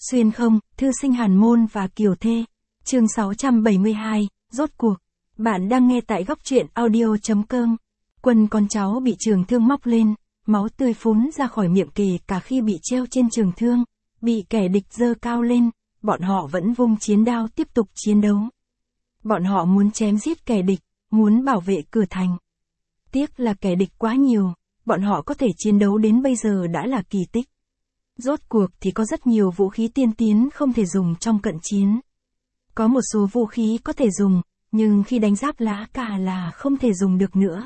Xuyên không, thư sinh Hàn Môn và Kiều Thê. Chương 672, rốt cuộc. Bạn đang nghe tại góc truyện audio.com. Quân con cháu bị trường thương móc lên, máu tươi phún ra khỏi miệng kề cả khi bị treo trên trường thương, bị kẻ địch giơ cao lên, bọn họ vẫn vung chiến đao tiếp tục chiến đấu. Bọn họ muốn chém giết kẻ địch, muốn bảo vệ cửa thành. Tiếc là kẻ địch quá nhiều, bọn họ có thể chiến đấu đến bây giờ đã là kỳ tích. Rốt cuộc thì có rất nhiều vũ khí tiên tiến không thể dùng trong cận chiến. Có một số vũ khí có thể dùng, nhưng khi đánh giáp lá cả là không thể dùng được nữa.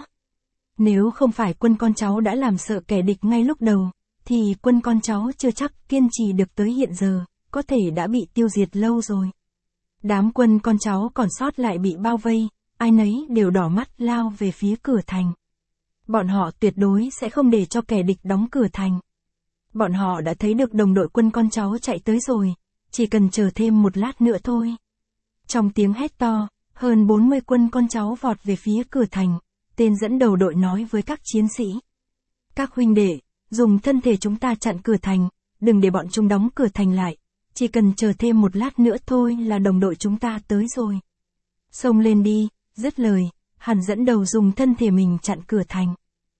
Nếu không phải quân con cháu đã làm sợ kẻ địch ngay lúc đầu, thì quân con cháu chưa chắc kiên trì được tới hiện giờ, có thể đã bị tiêu diệt lâu rồi. Đám quân con cháu còn sót lại bị bao vây, ai nấy đều đỏ mắt lao về phía cửa thành. Bọn họ tuyệt đối sẽ không để cho kẻ địch đóng cửa thành. Bọn họ đã thấy được đồng đội quân con cháu chạy tới rồi, chỉ cần chờ thêm một lát nữa thôi. Trong tiếng hét to, hơn 40 quân con cháu vọt về phía cửa thành, tên dẫn đầu đội nói với các chiến sĩ. Các huynh đệ, dùng thân thể chúng ta chặn cửa thành, đừng để bọn chúng đóng cửa thành lại, chỉ cần chờ thêm một lát nữa thôi là đồng đội chúng ta tới rồi. Xông lên đi, dứt lời, Hàn dẫn đầu dùng thân thể mình chặn cửa thành.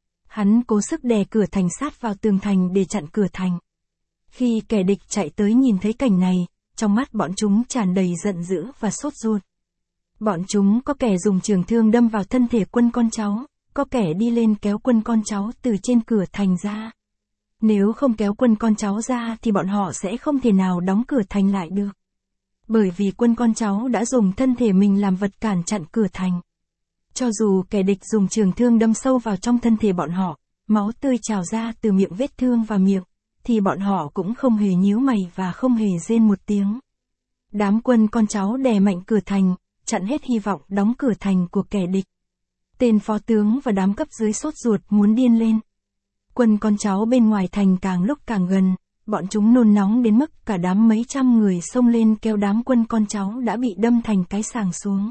Hắn cố sức đè cửa thành sát vào tường thành để chặn cửa thành. Khi kẻ địch chạy tới nhìn thấy cảnh này, trong mắt bọn chúng tràn đầy giận dữ và sốt ruột. Bọn chúng có kẻ dùng trường thương đâm vào thân thể quân con cháu, có kẻ đi lên kéo quân con cháu từ trên cửa thành ra. Nếu không kéo quân con cháu ra thì bọn họ sẽ không thể nào đóng cửa thành lại được. Bởi vì quân con cháu đã dùng thân thể mình làm vật cản chặn cửa thành. Cho dù kẻ địch dùng trường thương đâm sâu vào trong thân thể bọn họ, máu tươi trào ra từ miệng vết thương và miệng, thì bọn họ cũng không hề nhíu mày và không hề rên một tiếng. Đám quân con cháu đè mạnh cửa thành, chặn hết hy vọng đóng cửa thành của kẻ địch. Tên phó tướng và đám cấp dưới sốt ruột muốn điên lên. Quân con cháu bên ngoài thành càng lúc càng gần, bọn chúng nôn nóng đến mức cả đám mấy trăm người xông lên kéo đám quân con cháu đã bị đâm thành cái sàng xuống.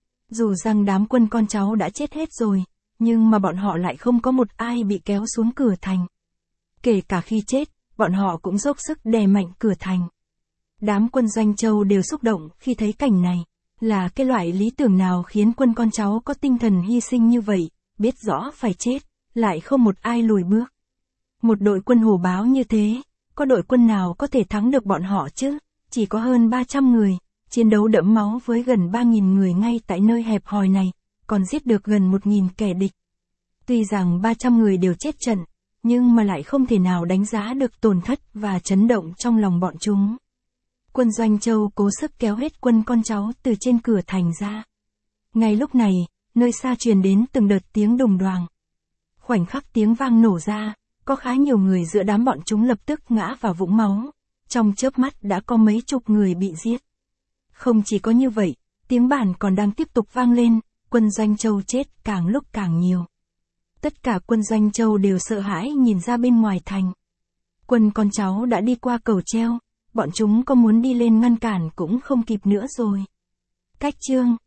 Dù rằng đám quân con cháu đã chết hết rồi, nhưng mà bọn họ lại không có một ai bị kéo xuống cửa thành. Kể cả khi chết, bọn họ cũng dốc sức đè mạnh cửa thành. Đám quân Doanh Châu đều xúc động khi thấy cảnh này, là cái loại lý tưởng nào khiến quân con cháu có tinh thần hy sinh như vậy, biết rõ phải chết, lại không một ai lùi bước. Một đội quân hổ báo như thế, có đội quân nào có thể thắng được bọn họ chứ, chỉ có hơn 300 người. Chiến đấu đẫm máu với gần 3.000 người ngay tại nơi hẹp hòi này, còn giết được gần 1.000 kẻ địch. Tuy rằng 300 người đều chết trận, nhưng mà lại không thể nào đánh giá được tổn thất và chấn động trong lòng bọn chúng. Quân Doanh Châu cố sức kéo hết quân con cháu từ trên cửa thành ra. Ngay lúc này, nơi xa truyền đến từng đợt tiếng đùng đoàng. Khoảnh khắc tiếng vang nổ ra, có khá nhiều người giữa đám bọn chúng lập tức ngã vào vũng máu. Trong chớp mắt đã có mấy chục người bị giết. Không chỉ có như vậy, tiếng bản còn đang tiếp tục vang lên, quân Doanh Châu chết càng lúc càng nhiều. Tất cả quân Doanh Châu đều sợ hãi nhìn ra bên ngoài thành. Quân con cháu đã đi qua cầu treo, bọn chúng có muốn đi lên ngăn cản cũng không kịp nữa rồi. Cách chương